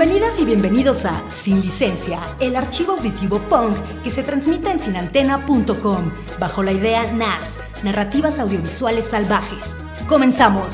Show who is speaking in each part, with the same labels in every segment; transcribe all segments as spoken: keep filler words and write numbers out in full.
Speaker 1: Bienvenidas y bienvenidos a Sin Licencia, el archivo auditivo punk que se transmite en sin antena punto com, bajo la idea N A S, Narrativas Audiovisuales Salvajes. ¡Comenzamos!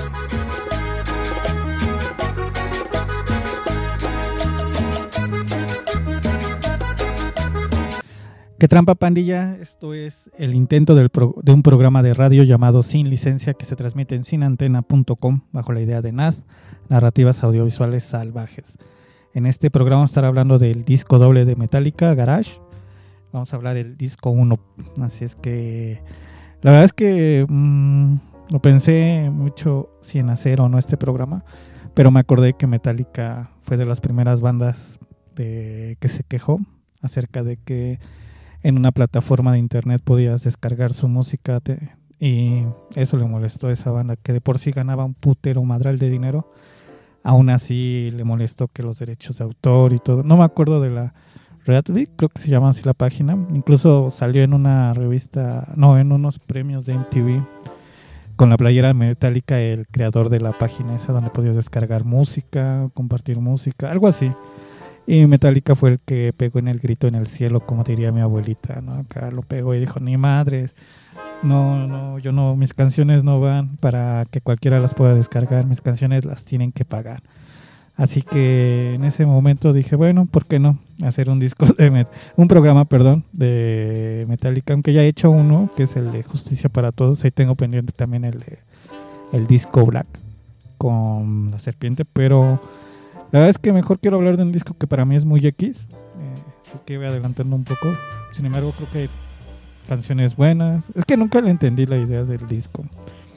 Speaker 2: ¡Qué trampa, pandilla! Esto es el intento del pro- de un programa de radio llamado Sin Licencia que se transmite en sin antena punto com bajo la idea de N A S, Narrativas Audiovisuales Salvajes. En este programa vamos a estar hablando del disco doble de Metallica, Garage. Vamos a hablar del disco uno. Así es que la verdad es que mmm, lo pensé mucho si en hacer o no este programa, pero me acordé que Metallica fue de las primeras bandas de, que se quejó acerca de que en una plataforma de internet podías descargar su música te, y eso le molestó a esa banda, que de por sí ganaba un putero madral de dinero. Aún así le molestó que los derechos de autor y todo. No me acuerdo de la Redbit, creo que se llama así la página. Incluso salió en una revista, no, en unos premios de M T V con la playera Metallica, el creador de la página esa donde podías descargar música, compartir música, algo así. Y Metallica fue el que pegó en el grito en el cielo, como diría mi abuelita, ¿no? Acá lo pegó y dijo, ni madres, no, no, yo no, mis canciones no van para que cualquiera las pueda descargar, mis canciones las tienen que pagar. Así que en ese momento dije, bueno, ¿por qué no hacer un disco de Met- un programa, perdón, de Metallica? Aunque ya he hecho uno, que es el de Justicia para Todos, ahí tengo pendiente también el de el disco Black con la serpiente, pero la verdad es que mejor quiero hablar de un disco que para mí es muy X, eh, así que voy adelantando un poco. Sin embargo, creo que hay canciones buenas. Es que nunca le entendí la idea del disco.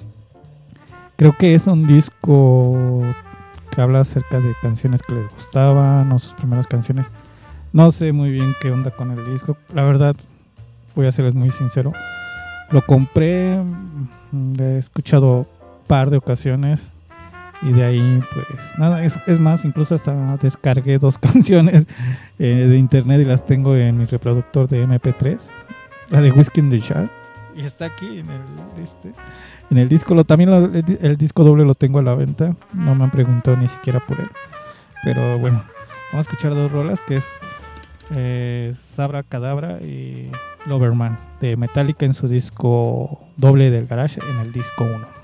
Speaker 2: Creo que es un disco que habla acerca de canciones que les gustaban o sus primeras canciones. No sé muy bien qué onda con el disco. La verdad, voy a serles muy sincero. Lo compré, he escuchado un par de ocasiones. Y de ahí, pues, nada, es, es más, incluso hasta descargué dos canciones eh, de internet y las tengo en mi reproductor de eme pe tres, la de Whiskey in the Jar, y está aquí en el, este, en el disco. Lo, también lo, el, el disco doble lo tengo a la venta, no me han preguntado ni siquiera por él, pero bueno, vamos a escuchar dos rolas, que es eh, Sabra Cadabra y Loverman, de Metallica en su disco doble del Garage, en el disco uno.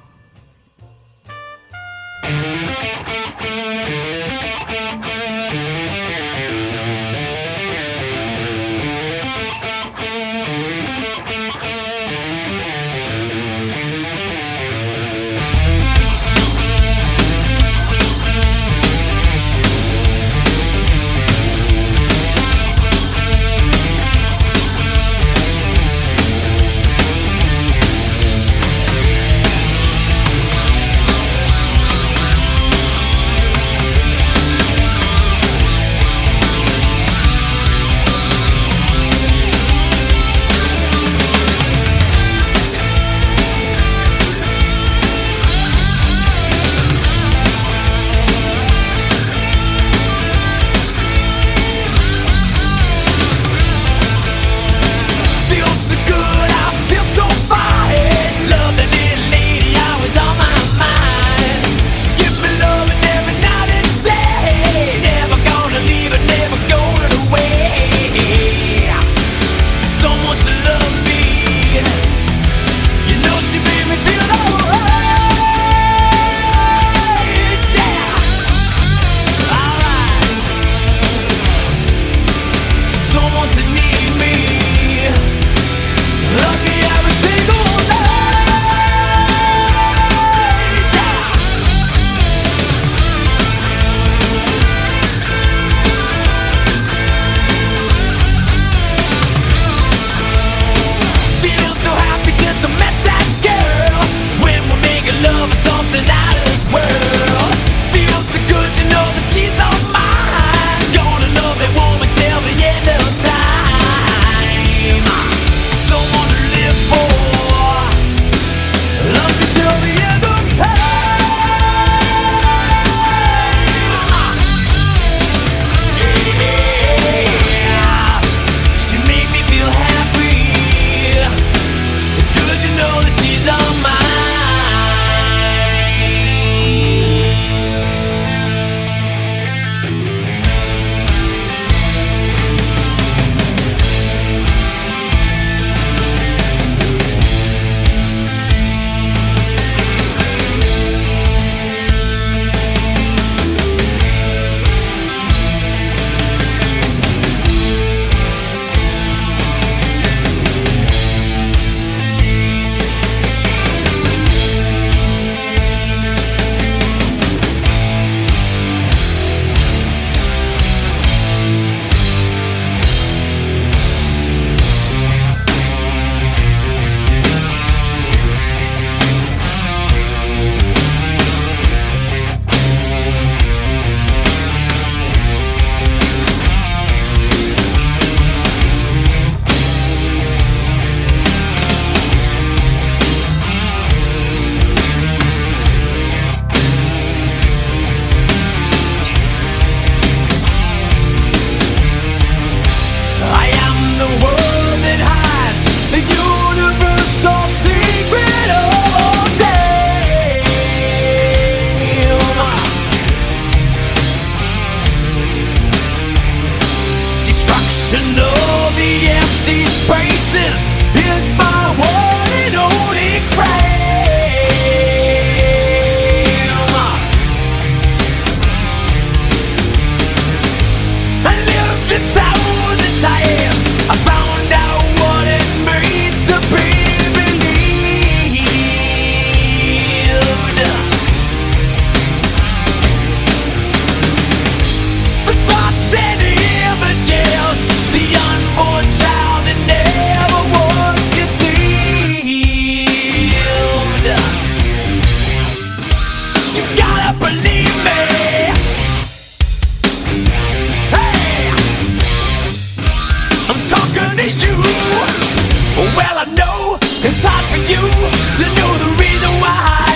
Speaker 3: Well, I know it's hard for you to know the reason why,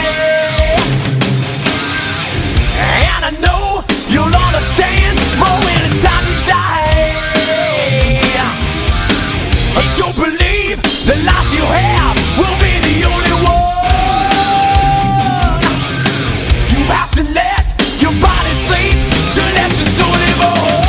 Speaker 3: and I know you'll understand more when it's time to die. I don't believe the life you have will be the only one. You have to let your body sleep to let your soul live on.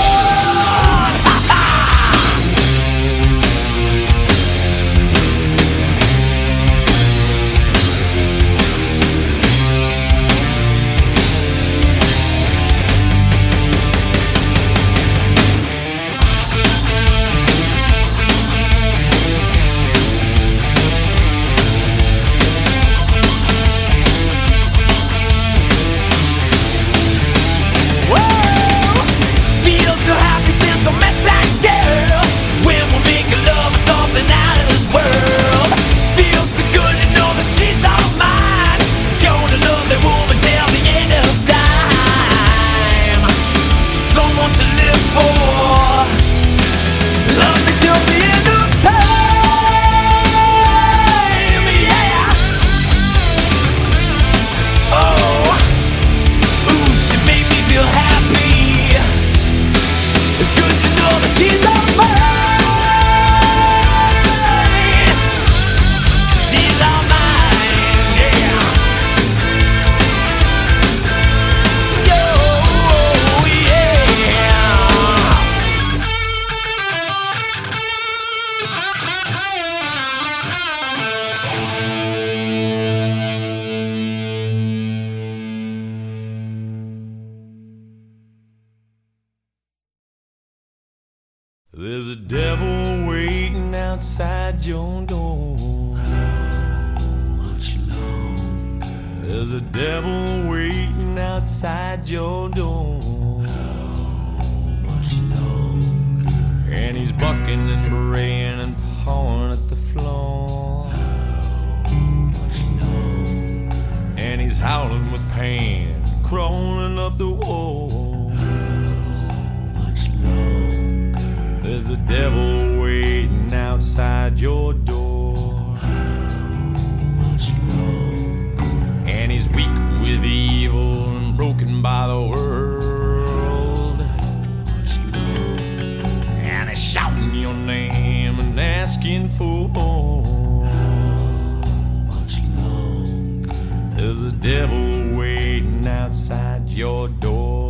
Speaker 3: There's a devil waiting outside your door. How much longer? There's a devil waiting outside your door. How much longer? And he's bucking and braying and pawing at the floor. How much longer? And he's howling with pain, crawling up the wall. How much longer? There's a devil waiting outside your door. How much longer? And he's weak with evil and broken by the world. How much longer? And he's shouting your name and asking for more. How much longer? There's a devil waiting outside your door.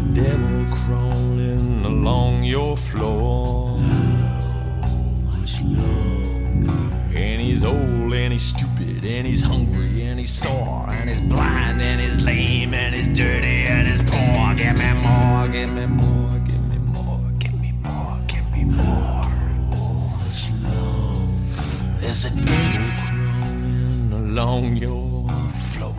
Speaker 3: devil crawling along your floor. And he's old and he's stupid and he's hungry and he's sore and he's blind and he's lame and he's dirty and he's poor. Give me more, give me more, give me more, give me more, give me more. There's a devil crawling along your floor.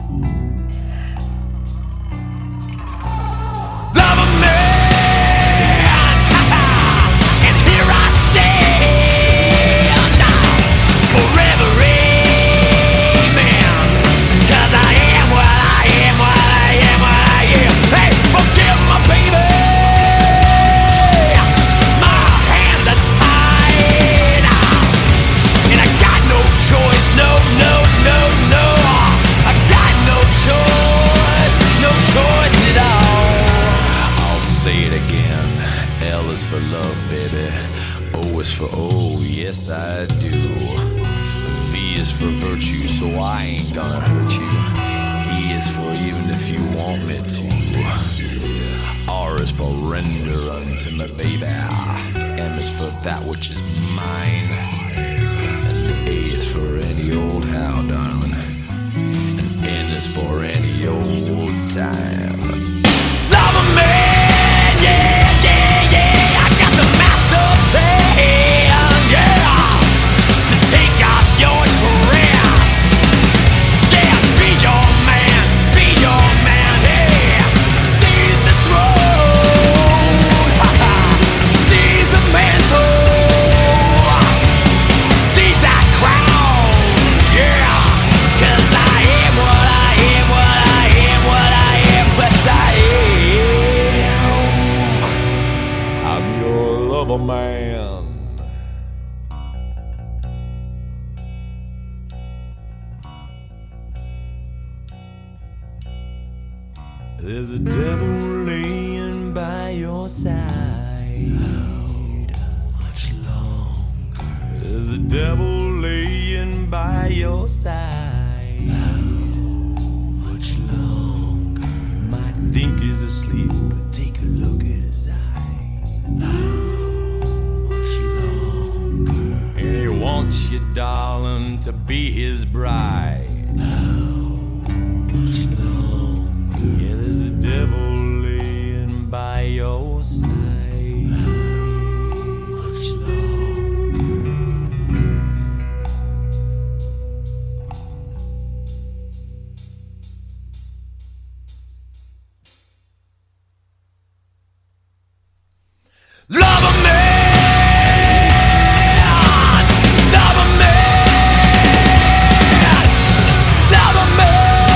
Speaker 3: For love, baby. O is for oh, yes I do. V is for virtue, so I ain't gonna hurt you. E is for even if you want me to. R is for render unto me, baby. M is for that which is mine. And A is for any old how, darling. And N is for any old time. Love a man, yeah, yeah, yeah. Yeah, to take off your dress. Yeah, be your man, be your man. Hey, seize the throne, seize the mantle, seize that crown. Yeah, 'cause I am what I am, what I am, what I am, what I am. I'm your lover man. There's a devil laying by your side. How much longer? There's a devil laying by your side. How much longer? You might think he's asleep, but take a look at his eye. How much longer? And he wants you, darling, to be his bride. Yeah, there's a devil laying by your side. How much longer? Love a man, love a man, love a man.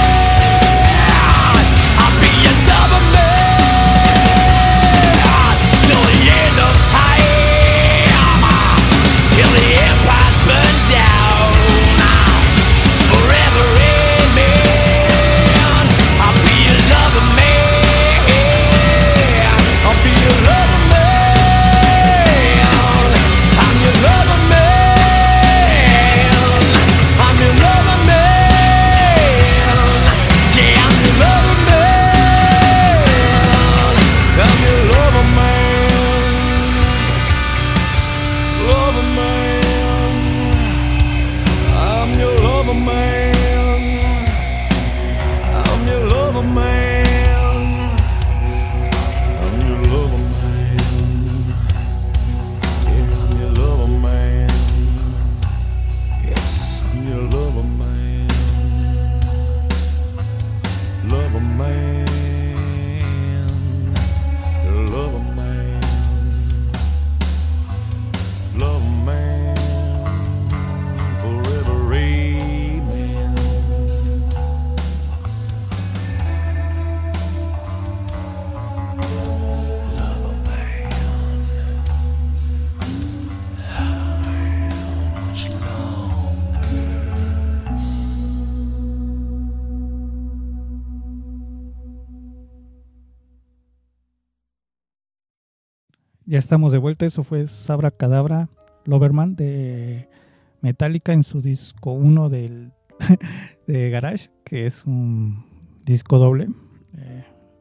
Speaker 2: Ya estamos de vuelta. Eso fue Sabra Cadabra Loverman de Metallica en su disco uno del de Garage, que es un disco doble. Eh,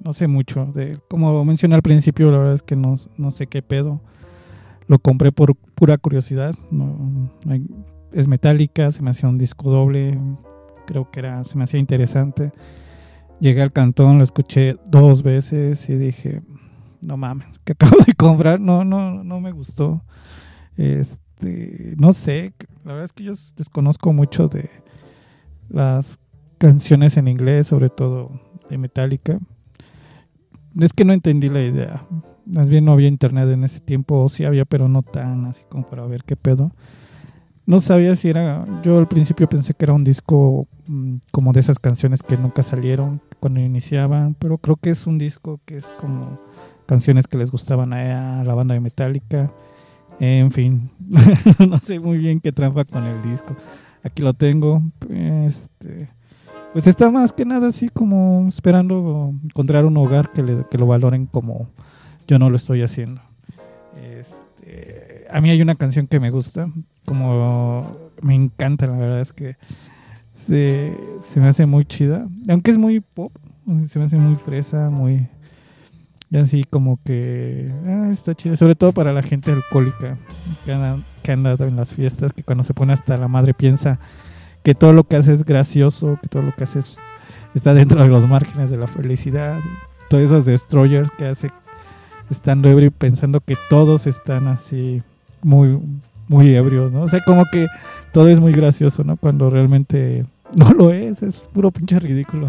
Speaker 2: no sé mucho. De, como mencioné al principio, la verdad es que no, no sé qué pedo. Lo compré por pura curiosidad. No, no hay, es Metallica, se me hacía un disco doble. Creo que era, se me hacía interesante. Llegué al cantón, lo escuché dos veces y dije, no mames, que acabo de comprar, no, no, no me gustó. Este, no sé, la verdad es que yo desconozco mucho de las canciones en inglés, sobre todo de Metallica. Es que no entendí la idea. Más bien no había internet en ese tiempo, o sí había, pero no tan así como para ver qué pedo. No sabía si era... Yo al principio pensé que era un disco mmm, como de esas canciones que nunca salieron cuando iniciaban, pero creo que es un disco que es como canciones que les gustaban a, a la banda de Metallica. En fin, no sé muy bien qué trampa con el disco. Aquí lo tengo. Este, pues está más que nada así como esperando encontrar un hogar que, le, que lo valoren como yo no lo estoy haciendo. Este, a mí hay una canción que me gusta, como me encanta, la verdad es que se, se me hace muy chida, aunque es muy pop, se me hace muy fresa, muy así como que ah, está chida, sobre todo para la gente alcohólica que anda, que anda en las fiestas, que cuando se pone hasta la madre piensa que todo lo que hace es gracioso, que todo lo que hace es, está dentro de los márgenes de la felicidad, todos esos destroyers que hace estando ebrio pensando que todos están así muy muy ebrios, ¿no? O sea, como que todo es muy gracioso, ¿no? Cuando realmente no lo es, es puro pinche ridículo.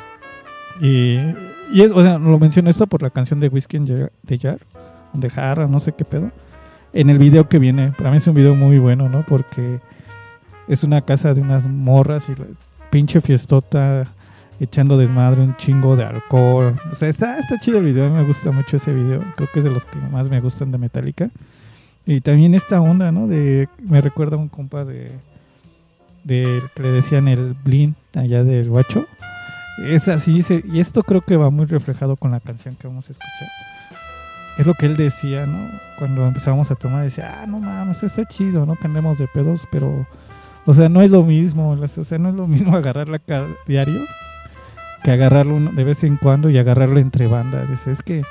Speaker 2: Y, y es, o sea, lo menciono esto por la canción de Whiskey de Jar, de Jarra, no sé qué pedo. En el video que viene, para mí es un video muy bueno, ¿no? Porque es una casa de unas morras y la pinche fiestota echando desmadre, un chingo de alcohol. O sea, está, está chido el video, me gusta mucho ese video. Creo que es de los que más me gustan de Metallica. Y también esta onda, ¿no? De, me recuerda a un compa de, de que le decían el Blin, allá del Guacho. Es así, se, y esto creo que va muy reflejado con la canción que vamos a escuchar. Es lo que él decía, ¿no? Cuando empezábamos a tomar, decía, ah, no mames, está chido, ¿no? Que andemos de pedos, pero, o sea, no es lo mismo, o sea, no es lo mismo agarrarla cada diario que agarrarlo de vez en cuando y agarrarlo entre bandas. Dice, es que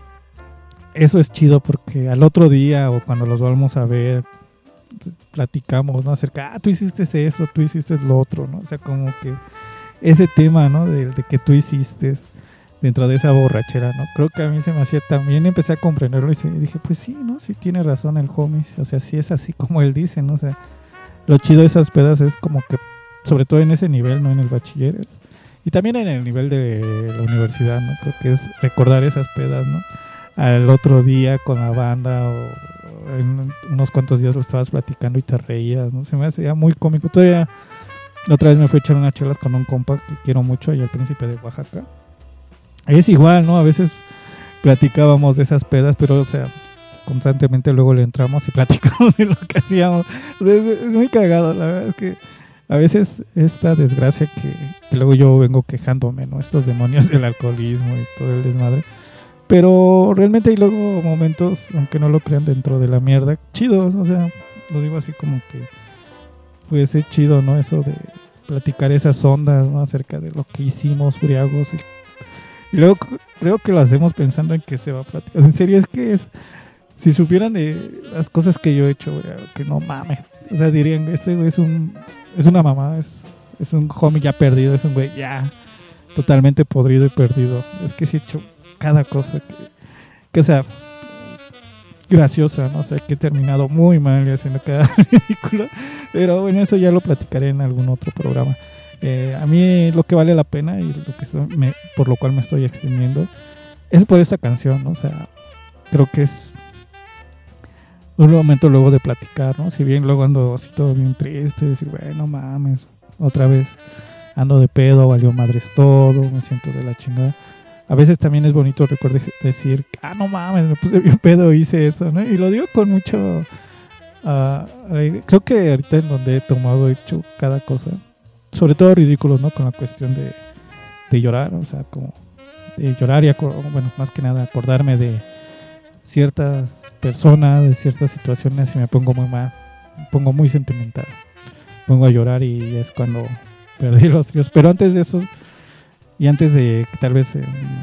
Speaker 2: eso es chido porque al otro día o cuando los vamos a ver, platicamos, ¿no? Acerca, ah, tú hiciste eso, tú hiciste lo otro, ¿no? O sea, como que ese tema, ¿no? De, de que tú hiciste dentro de esa borrachera, ¿no? Creo que a mí se me hacía también, empecé a comprenderlo y dije, pues sí, ¿no? Sí tiene razón el homie, o sea, sí es así como él dice, ¿no? O sea, lo chido de esas pedas es como que, sobre todo en ese nivel, ¿no? En el bachilleres. Y también en el nivel de la universidad, ¿no? Creo que es recordar esas pedas, ¿no? Al otro día con la banda o en unos cuantos días lo estabas platicando y te reías, ¿no? Se me hacía muy cómico. Todavía otra vez me fui a echar unas chelas con un compa que quiero mucho, allá al Príncipe de Oaxaca. Es igual, ¿no? A veces platicábamos de esas pedas, pero, o sea, constantemente luego le entramos y platicamos de lo que hacíamos. O sea, es, es muy cagado, la verdad es que a veces esta desgracia que, que luego yo vengo quejándome, ¿no? Estos demonios del alcoholismo y todo el desmadre. Pero realmente hay luego momentos, aunque no lo crean, dentro de la mierda, chidos, o sea, lo digo así como que, pues es chido, ¿no? Eso de platicar esas ondas, ¿no? Acerca de lo que hicimos, briagos. Y, y luego creo que lo hacemos pensando en que se va a platicar. En serio, es que es, si supieran de las cosas que yo he hecho, briago, que no mames. O sea, dirían, este güey es un... Es una mamada, es, es un homie ya perdido, es un güey ya totalmente podrido y perdido. Es que sí he hecho cada cosa que, que sea graciosa, ¿no? O sea, que he terminado muy mal y haciendo cada ridículo. Pero bueno, eso ya lo platicaré en algún otro programa. Eh, a mí lo que vale la pena y lo que estoy, me, por lo cual me estoy extendiendo es por esta canción, ¿no? O sea, creo que es un momento luego de platicar, ¿no? Si bien luego ando así todo bien triste, decir, bueno, mames, otra vez ando de pedo, valió madres todo, me siento de la chingada. A veces también es bonito recordar decir, ah, no mames, me puse bien pedo, hice eso, ¿no? Y lo digo con mucho... Uh, creo que ahorita en donde he tomado, he hecho cada cosa, sobre todo ridículo, ¿no? Con la cuestión de, de llorar, o sea, como de llorar y, bueno, más que nada acordarme de ciertas personas, de ciertas situaciones y me pongo muy mal, me pongo muy sentimental, me pongo a llorar y es cuando perdí los tíos. Pero antes de eso, y antes de que tal vez eh,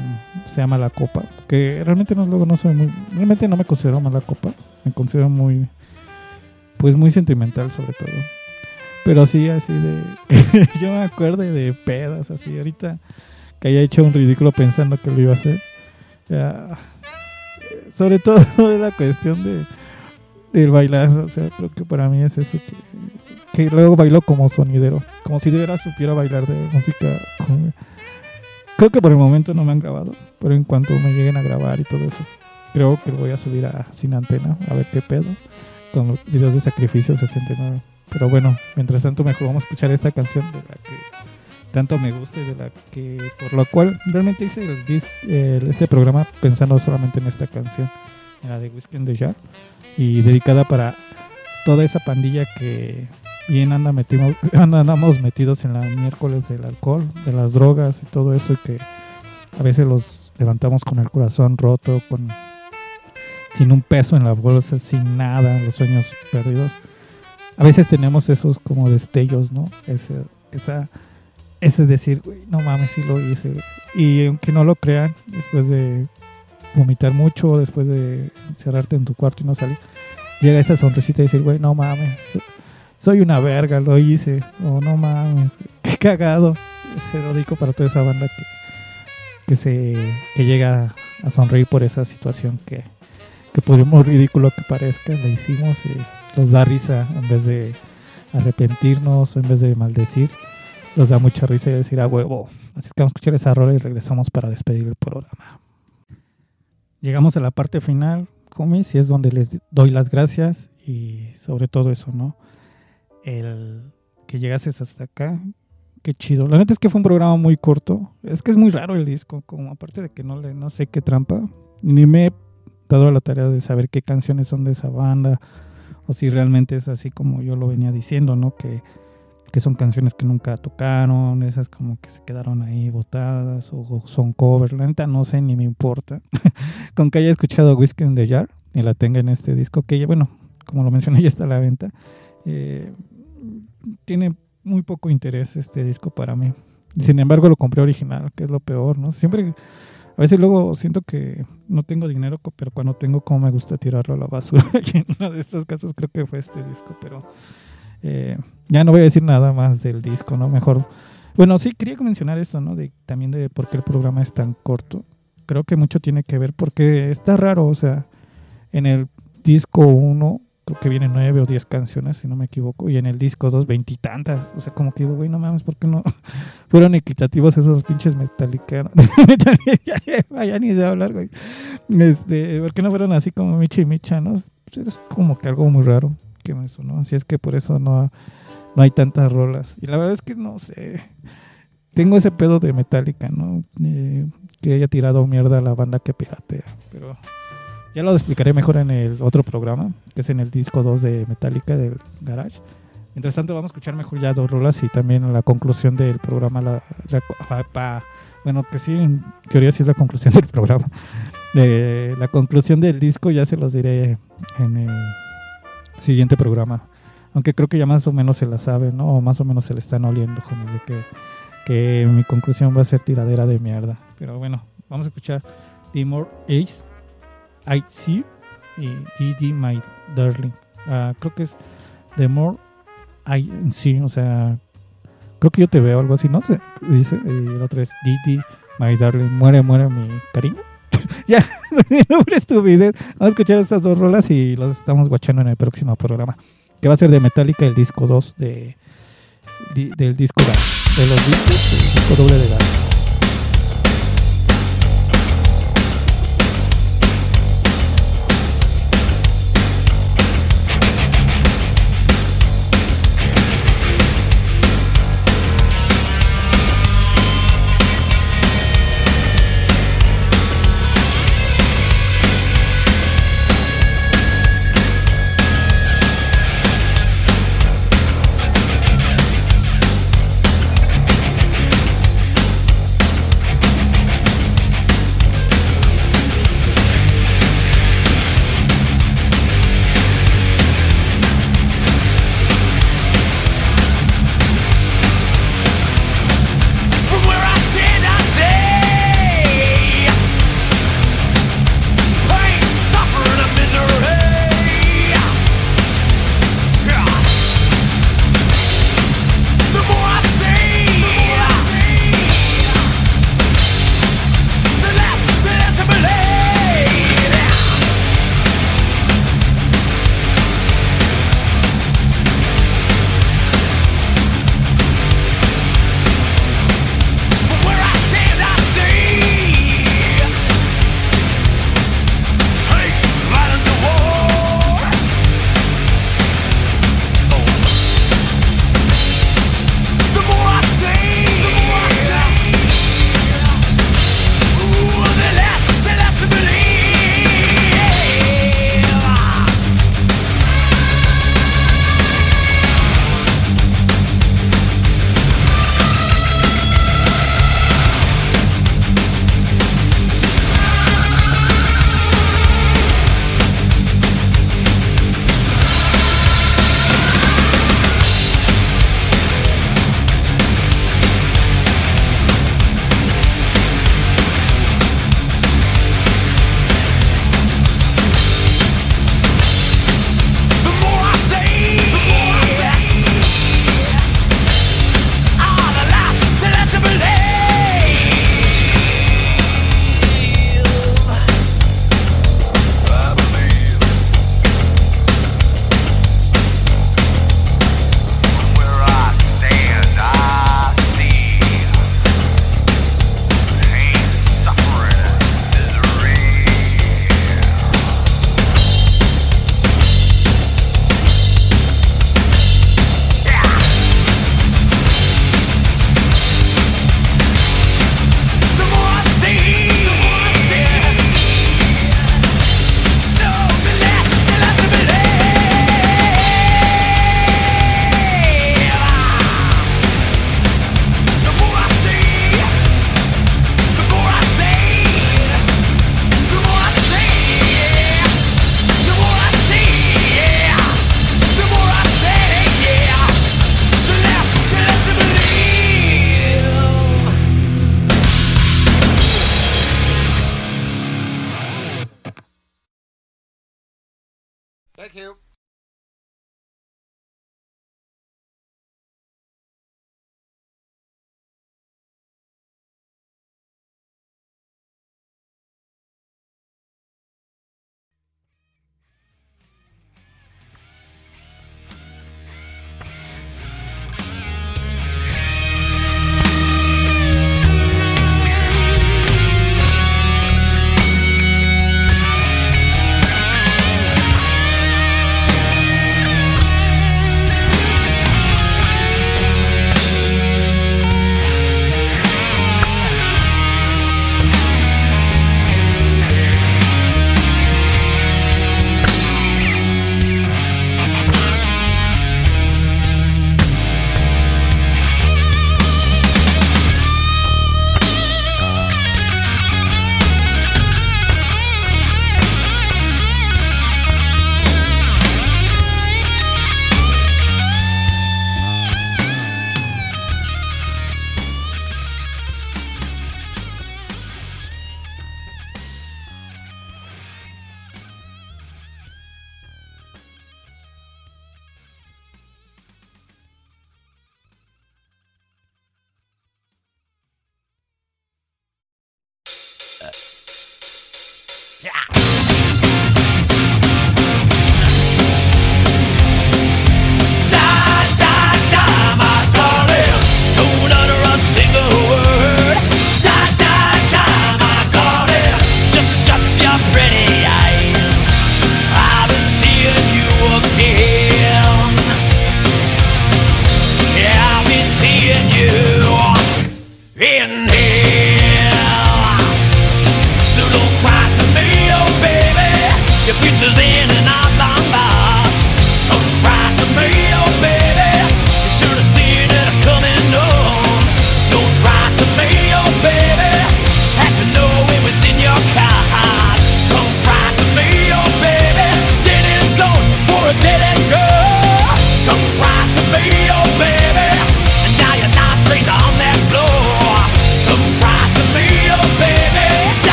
Speaker 2: se llama La Copa, que realmente no, luego no soy muy, realmente no me considero mala copa, me considero muy, pues muy sentimental sobre todo, pero sí así de, yo me acuerdo de pedas así, ahorita que haya hecho un ridículo pensando que lo iba a hacer, ya, sobre todo de la cuestión de del bailar, o sea, creo que para mí es eso que, que luego bailo como sonidero, como si de veras supiera bailar de música cumbia. Creo que por el momento no me han grabado, pero en cuanto me lleguen a grabar y todo eso, creo que lo voy a subir a Sin Antena, a ver qué pedo, con los videos de Sacrificio sesenta y nueve. Pero bueno, mientras tanto mejor vamos a escuchar esta canción de la que tanto me gusta y de la que, por lo cual realmente hice el, el, este programa pensando solamente en esta canción, en la de Whiskey in the Jar, y dedicada para toda esa pandilla que bien anda metido, andamos metidos en la miércoles del alcohol, de las drogas y todo eso, y que a veces los levantamos con el corazón roto, con sin un peso en la bolsa, sin nada, los sueños perdidos. A veces tenemos esos como destellos, ¿no? Ese, esa, ese decir, güey, no mames, sí lo hice. Y aunque no lo crean, después de vomitar mucho, después de encerrarte en tu cuarto y no salir, llega esa sonrisita y decir, güey, no mames, soy una verga, lo hice. O oh, no mames, qué cagado. Se lo dedico para toda esa banda que, que, se, que llega a sonreír por esa situación que, que por muy ridículo que parezca, la hicimos y los da risa en vez de arrepentirnos, en vez de maldecir, los da mucha risa y decir, a huevo. Así es que vamos a escuchar esa rola y regresamos para despedir el programa. Llegamos a la parte final, homies, y es donde les doy las gracias y sobre todo eso, ¿no? El que llegases hasta acá, qué chido. La neta es que fue un programa muy corto. Es que es muy raro el disco, como aparte de que no le no sé qué trampa, ni me he dado la tarea de saber qué canciones son de esa banda o si realmente es así como yo lo venía diciendo, ¿no? Que que son canciones que nunca tocaron, esas como que se quedaron ahí botadas o, o son covers, la neta no sé ni me importa. Con que haya escuchado Whiskey in the Jar y la tenga en este disco, que ya, bueno, como lo mencioné, ya está a la venta, eh, tiene muy poco interés este disco para mí. Sin embargo lo compré original, que es lo peor, ¿no? Siempre, a veces luego siento que no tengo dinero, pero cuando tengo, como me gusta tirarlo a la basura. Y en uno de estos casos creo que fue este disco, pero Eh, ya no voy a decir nada más del disco, ¿no? Mejor, bueno, sí quería mencionar esto, ¿no? De, también de por qué el programa es tan corto. Creo que mucho tiene que ver porque está raro, o sea, en el disco uno creo que vienen nueve o diez canciones, si no me equivoco, y en el disco dos veintitantas, o sea, como que digo, güey, no mames, ¿por qué no fueron equitativos esos pinches metalicanos? ya, ya ni sé hablar, güey. Este, ¿por qué no fueron así como Micha y Micha, no? Pues es como que algo muy raro. Eso, ¿no? Así es que por eso no, no hay tantas rolas. Y la verdad es que no sé, tengo ese pedo de Metallica, ¿no? Eh, que haya tirado mierda a la banda que piratea, pero ya lo explicaré mejor en el otro programa, que es en el disco dos de Metallica del Garage. Mientras tanto vamos a escuchar mejor ya dos rolas y también la conclusión del programa, la, la, pa, bueno, que sí, en teoría sí es la conclusión del programa. Eh, la conclusión del disco ya se los diré en el siguiente programa, aunque creo que ya más o menos se la sabe, ¿no? O más o menos se le están oliendo, jóvenes, de que, que mi conclusión va a ser tiradera de mierda. Pero bueno, vamos a escuchar The More Ace I See y D D My Darling. Uh, creo que es The More I See, o sea, creo que yo te veo, algo así, no sé, dice, y el otro es D D My Darling, muere, muere mi cariño. Ya, no por estupidez. Vamos a escuchar estas dos rolas y los estamos guachando en el próximo programa, que va a ser de Metallica, el disco dos de, de del disco de los discos, el disco doble de Gas.
Speaker 4: Thank you.